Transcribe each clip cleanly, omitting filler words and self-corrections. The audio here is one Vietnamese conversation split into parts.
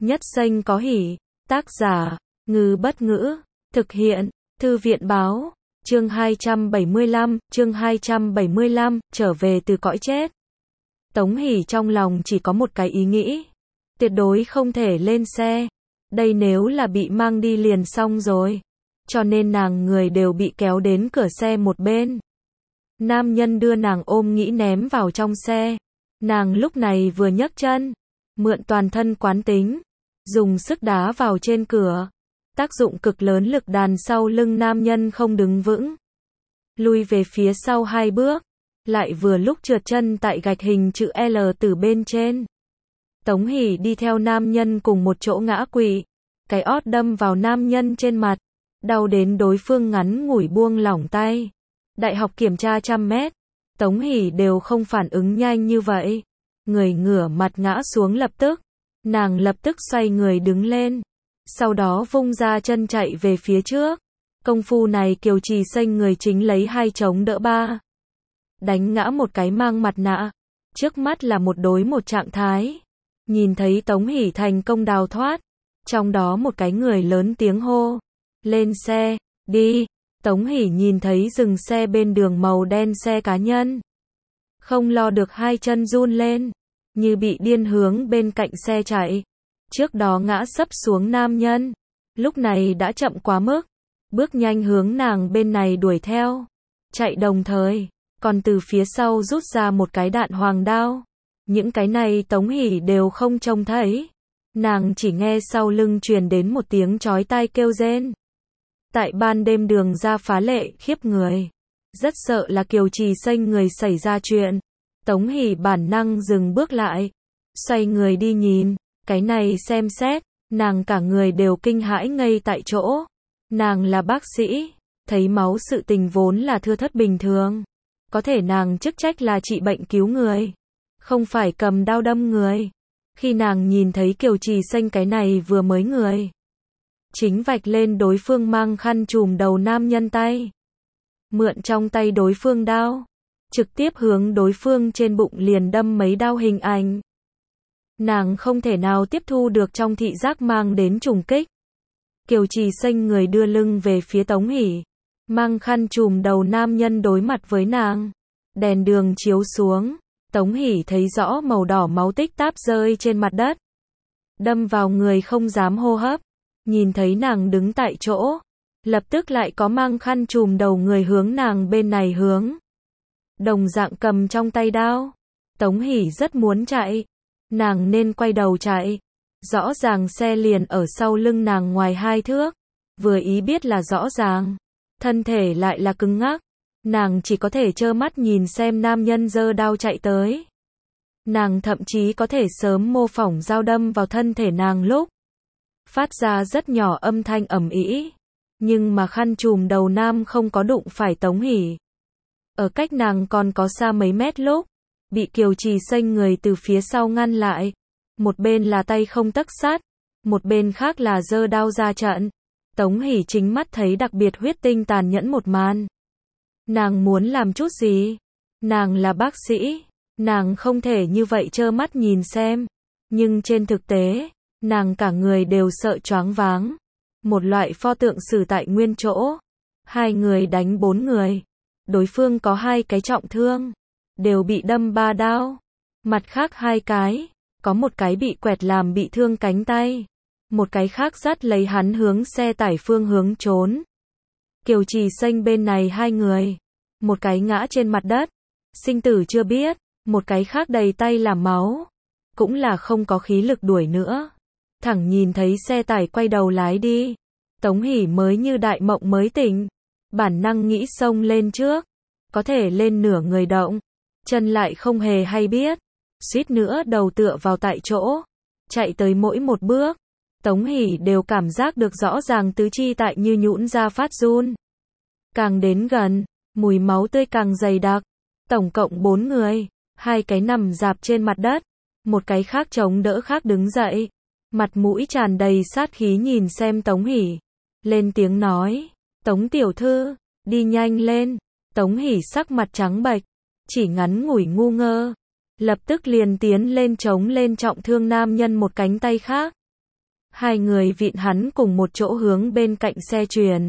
Nhất xanh có hỉ. Tác giả, Ngư Bất Ngữ. Thực hiện, Thư viện Báo. Chương 275, trở về từ cõi chết. Tống Hỷ trong lòng chỉ có một cái ý nghĩ. Tuyệt đối không thể lên xe. Đây nếu là bị mang đi liền xong rồi. Cho nên nàng người đều bị kéo đến cửa xe một bên. Nam nhân đưa nàng ôm nghĩ ném vào trong xe. Nàng lúc này vừa nhấc chân, mượn toàn thân quán tính, dùng sức đá vào trên cửa. Tác dụng cực lớn, lực đàn sau lưng nam nhân không đứng vững, lui về phía sau 2 bước, lại vừa lúc trượt chân tại gạch hình chữ L từ bên trên. Tống Hỷ đi theo nam nhân cùng một chỗ ngã quỵ, cái ót đâm vào nam nhân trên mặt, đau đến đối phương ngắn ngủi buông lỏng tay. Đại học kiểm tra 100 mét, Tống Hỷ đều không phản ứng nhanh như vậy. Người ngửa mặt ngã xuống lập tức. Nàng lập tức xoay người đứng lên. Sau đó vung ra chân chạy về phía trước. Công phu này Kiều Trì Xanh người chính lấy 2 chống đỡ 3. Đánh ngã một cái mang mặt nạ. Trước mắt là một đối một trạng thái. Nhìn thấy Tống Hỷ thành công đào thoát. Trong đó một cái người lớn tiếng hô. Lên xe, đi. Tống Hỷ nhìn thấy dừng xe bên đường màu đen xe cá nhân. Không lo được 2 chân run lên. Như bị điên hướng bên cạnh xe chạy. Trước đó ngã sấp xuống nam nhân. Lúc này đã chậm quá mức. Bước nhanh hướng nàng bên này đuổi theo. Chạy đồng thời. Còn từ phía sau rút ra một cái đạn hoàng đao. Những cái này Tống Hỷ đều không trông thấy. Nàng chỉ nghe sau lưng truyền đến một tiếng chói tai kêu rên. Tại ban đêm đường ra phá lệ khiếp người. Rất sợ là Kiều Trì Xanh người xảy ra chuyện. Tống Hỷ bản năng dừng bước lại. Xoay người đi nhìn. Cái này xem xét. Nàng cả người đều kinh hãi ngây tại chỗ. Nàng là bác sĩ. Thấy máu sự tình vốn là thưa thớt bình thường. Có thể nàng chức trách là trị bệnh cứu người. Không phải cầm đao đâm người. Khi nàng nhìn thấy Kiều Trì Xanh cái này vừa mới người. Chính vạch lên đối phương mang khăn trùm đầu nam nhân tay. Mượn trong tay đối phương đao. Trực tiếp hướng đối phương trên bụng liền đâm mấy đao hình ảnh. Nàng không thể nào tiếp thu được trong thị giác mang đến trùng kích. Kiều Trì Xanh người đưa lưng về phía Tống Hỷ. Mang khăn trùm đầu nam nhân đối mặt với nàng. Đèn đường chiếu xuống. Tống Hỷ thấy rõ màu đỏ máu tích táp rơi trên mặt đất. Đâm vào người không dám hô hấp. Nhìn thấy nàng đứng tại chỗ. Lập tức lại có mang khăn trùm đầu người hướng nàng bên này hướng. Đồng dạng cầm trong tay đao. Tống Hỷ rất muốn chạy. Nàng nên quay đầu chạy. Rõ ràng xe liền ở sau lưng nàng ngoài 2 thước. Vừa ý biết là rõ ràng. Thân thể lại là cứng ngắc. Nàng chỉ có thể trơ mắt nhìn xem nam nhân giơ đao chạy tới. Nàng thậm chí có thể sớm mô phỏng dao đâm vào thân thể nàng lúc. Phát ra rất nhỏ âm thanh ầm ĩ. Nhưng mà khăn trùm đầu nam không có đụng phải Tống Hỷ. Ở cách nàng còn có xa mấy mét lúc. Bị Kiều Trì Xanh người từ phía sau ngăn lại. Một bên là tay không tấc sắt. Một bên khác là giơ đao ra trận. Tống Hỷ chính mắt thấy đặc biệt huyết tinh tàn nhẫn một màn. Nàng muốn làm chút gì? Nàng là bác sĩ. Nàng không thể như vậy trơ mắt nhìn xem. Nhưng trên thực tế, nàng cả người đều sợ choáng váng. Một loại pho tượng xử tại nguyên chỗ. 2 người đánh 4 người. Đối phương có 2 cái trọng thương. Đều bị đâm 3 đao. Mặt khác 2 cái. Có một cái bị quẹt làm bị thương cánh tay. Một cái khác dắt lấy hắn hướng xe tải phương hướng trốn. Kiều Trì Xanh bên này 2 người. Một cái ngã trên mặt đất. Sinh tử chưa biết. Một cái khác đầy tay là máu. Cũng là không có khí lực đuổi nữa. Thẳng nhìn thấy xe tải quay đầu lái đi. Tống Hỷ mới như đại mộng mới tỉnh. Bản năng nghĩ xông lên trước. Có thể lên nửa người động. Chân lại không hề hay biết. Suýt nữa đầu tựa vào tại chỗ. Chạy tới mỗi một bước. Tống Hỷ đều cảm giác được rõ ràng tứ chi tại như nhũn ra phát run. Càng đến gần, mùi máu tươi càng dày đặc. Tổng cộng 4 người. 2 cái nằm rạp trên mặt đất. Một cái khác chống đỡ khác đứng dậy. Mặt mũi tràn đầy sát khí nhìn xem Tống Hỷ. Lên tiếng nói. Tống tiểu thư, đi nhanh lên. Tống Hỷ sắc mặt trắng bệch. Chỉ ngắn ngủi ngu ngơ. Lập tức liền tiến lên chống lên trọng thương nam nhân một cánh tay khác. Hai người vịn hắn cùng một chỗ hướng bên cạnh xe truyền.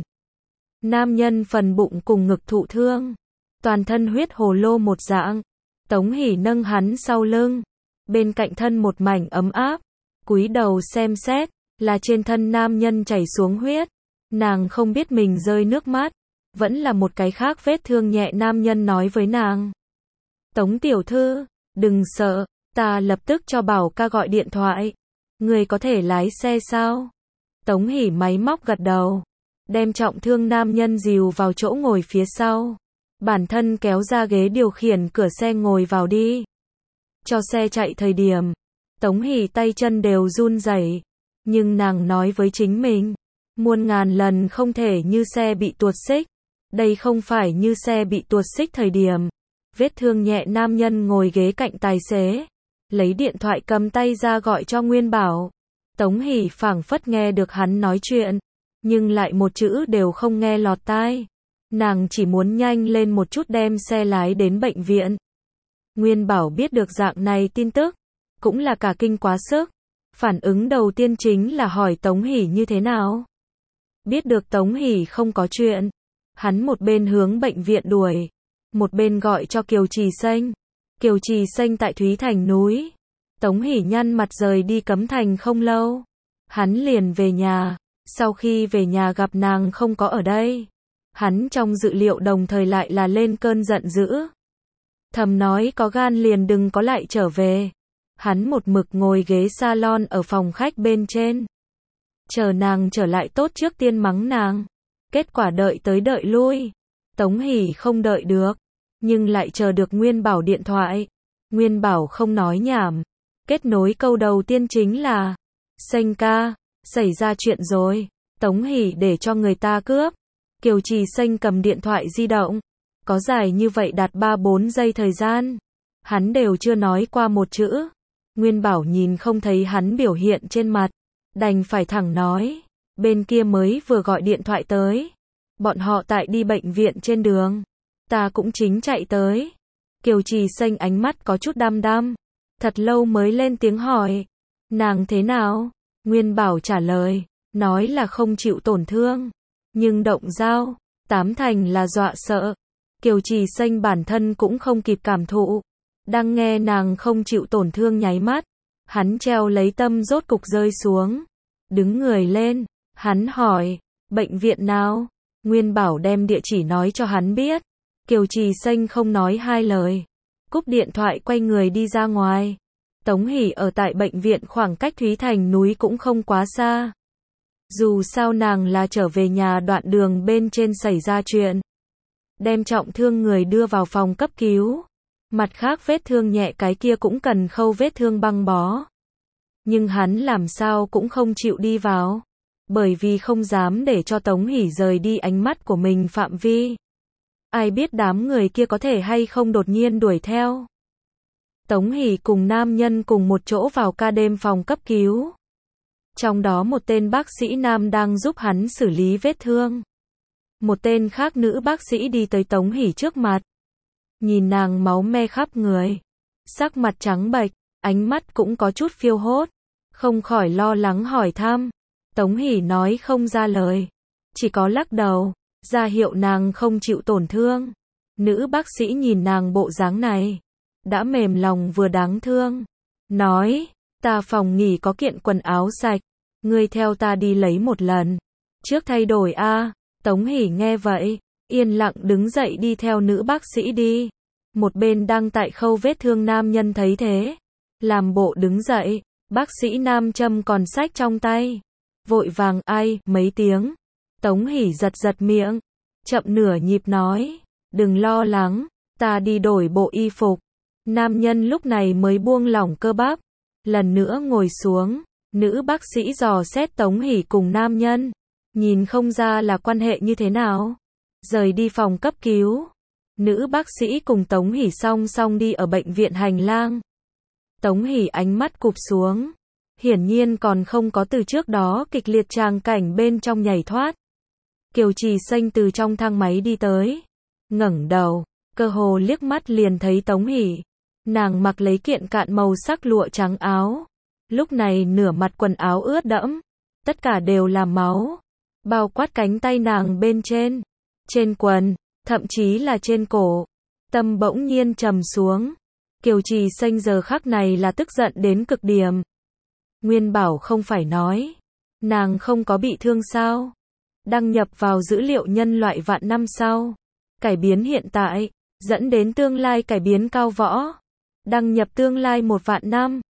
Nam nhân phần bụng cùng ngực thụ thương, toàn thân huyết hồ lô một dạng. Tống Hỷ nâng hắn sau lưng, bên cạnh thân một mảnh ấm áp, cúi đầu xem xét, là trên thân nam nhân chảy xuống huyết. Nàng không biết mình rơi nước mắt, vẫn là một cái khác vết thương nhẹ. Nam nhân nói với nàng: Tống tiểu thư, đừng sợ, ta lập tức cho Bảo ca gọi điện thoại. Người có thể lái xe sao? Tống Hỷ máy móc gật đầu, đem trọng thương nam nhân dìu vào chỗ ngồi phía sau. Bản thân kéo ra ghế điều khiển cửa xe ngồi vào đi. Cho xe chạy thời điểm, Tống Hỷ tay chân đều run rẩy, nhưng nàng nói với chính mình, muôn ngàn lần không thể như xe bị tuột xích. Đây không phải như xe bị tuột xích thời điểm. Vết thương nhẹ nam nhân ngồi ghế cạnh tài xế, lấy điện thoại cầm tay ra gọi cho Nguyên Bảo. Tống Hỷ phảng phất nghe được hắn nói chuyện, nhưng lại một chữ đều không nghe lọt tai. Nàng chỉ muốn nhanh lên một chút đem xe lái đến bệnh viện. Nguyên Bảo biết được dạng này tin tức, cũng là cả kinh quá sức. Phản ứng đầu tiên chính là hỏi Tống Hỷ như thế nào. Biết được Tống Hỷ không có chuyện, hắn một bên hướng bệnh viện đuổi, một bên gọi cho Kiều Trì Xanh. Kiều Trì Xanh tại Thúy Thành núi. Tống Hỷ nhăn mặt rời đi Cấm Thành không lâu, hắn liền về nhà. Sau khi về nhà gặp nàng không có ở đây, hắn trong dự liệu đồng thời lại là lên cơn giận dữ. Thầm nói có gan liền đừng có lại trở về. Hắn một mực ngồi ghế salon ở phòng khách bên trên, chờ nàng trở lại tốt trước tiên mắng nàng. Kết quả đợi tới đợi lui, Tống Hỷ không đợi được, nhưng lại chờ được Nguyên Bảo điện thoại. Nguyên Bảo không nói nhảm, kết nối câu đầu tiên chính là: Xanh ca, xảy ra chuyện rồi. Tống Hỷ để cho người ta cướp. Kiều Trì Xanh cầm điện thoại di động, có dài như vậy đạt 3-4 giây thời gian, hắn đều chưa nói qua một chữ. Nguyên Bảo nhìn không thấy hắn biểu hiện trên mặt, đành phải thẳng nói: bên kia mới vừa gọi điện thoại tới, bọn họ tại đi bệnh viện trên đường, ta cũng chính chạy tới. Kiều Trì Xanh ánh mắt có chút đăm đăm, thật lâu mới lên tiếng hỏi: nàng thế nào? Nguyên Bảo trả lời, nói là không chịu tổn thương, nhưng động dao, 8 thành là dọa sợ. Kiều Trì Xanh bản thân cũng không kịp cảm thụ, đang nghe nàng không chịu tổn thương nháy mắt, hắn treo lấy tâm rốt cục rơi xuống, đứng người lên, hắn hỏi: bệnh viện nào? Nguyên Bảo đem địa chỉ nói cho hắn biết. Kiều Trì Xanh không nói hai lời, cúp điện thoại quay người đi ra ngoài. Tống Hỷ ở tại bệnh viện khoảng cách Thúy Thành núi cũng không quá xa. Dù sao nàng là trở về nhà đoạn đường bên trên xảy ra chuyện, đem trọng thương người đưa vào phòng cấp cứu. Mặt khác vết thương nhẹ cái kia cũng cần khâu vết thương băng bó. Nhưng hắn làm sao cũng không chịu đi vào, bởi vì không dám để cho Tống Hỷ rời đi ánh mắt của mình phạm vi. Ai biết đám người kia có thể hay không đột nhiên đuổi theo. Tống Hỷ cùng nam nhân cùng một chỗ vào ca đêm phòng cấp cứu. Trong đó một tên bác sĩ nam đang giúp hắn xử lý vết thương. Một tên khác nữ bác sĩ đi tới Tống Hỷ trước mặt, nhìn nàng máu me khắp người, sắc mặt trắng bệch, ánh mắt cũng có chút phiêu hốt, không khỏi lo lắng hỏi thăm. Tống Hỷ nói không ra lời, chỉ có lắc đầu, ra hiệu nàng không chịu tổn thương. Nữ bác sĩ nhìn nàng bộ dáng này, đã mềm lòng vừa đáng thương, nói: ta phòng nghỉ có kiện quần áo sạch, ngươi theo ta đi lấy một lần, trước thay đổi a. Tống Hỷ nghe vậy, yên lặng đứng dậy đi theo nữ bác sĩ đi. Một bên đang tại khâu vết thương nam nhân thấy thế, làm bộ đứng dậy, bác sĩ nam châm còn xách trong tay, vội vàng ai mấy tiếng. Tống Hỷ giật giật miệng, chậm nửa nhịp nói: đừng lo lắng, ta đi đổi bộ y phục. Nam nhân lúc này mới buông lỏng cơ bắp, lần nữa ngồi xuống. Nữ bác sĩ dò xét Tống Hỷ cùng nam nhân, nhìn không ra là quan hệ như thế nào. Rời đi phòng cấp cứu, nữ bác sĩ cùng Tống Hỷ song song đi ở bệnh viện hành lang. Tống Hỷ ánh mắt cụp xuống, hiển nhiên còn không có từ trước đó kịch liệt tràng cảnh bên trong nhảy thoát. Kiều Trì Xanh từ trong thang máy đi tới, ngẩng đầu, cơ hồ liếc mắt liền thấy Tống Hỷ. Nàng mặc lấy kiện cạn màu sắc lụa trắng áo, lúc này nửa mặt quần áo ướt đẫm, Tất cả đều là máu, bao quát cánh tay nàng bên trên quần, thậm chí là trên cổ. Tâm bỗng nhiên trầm xuống. Kiều Trì Xanh giờ khắc này là tức giận đến cực điểm. Nguyên Bảo không phải nói, nàng không có bị thương sao? Đăng nhập vào dữ liệu nhân loại vạn năm sau. Cải biến hiện tại, dẫn đến tương lai cải biến cao võ. Đăng nhập tương lai 1 vạn năm.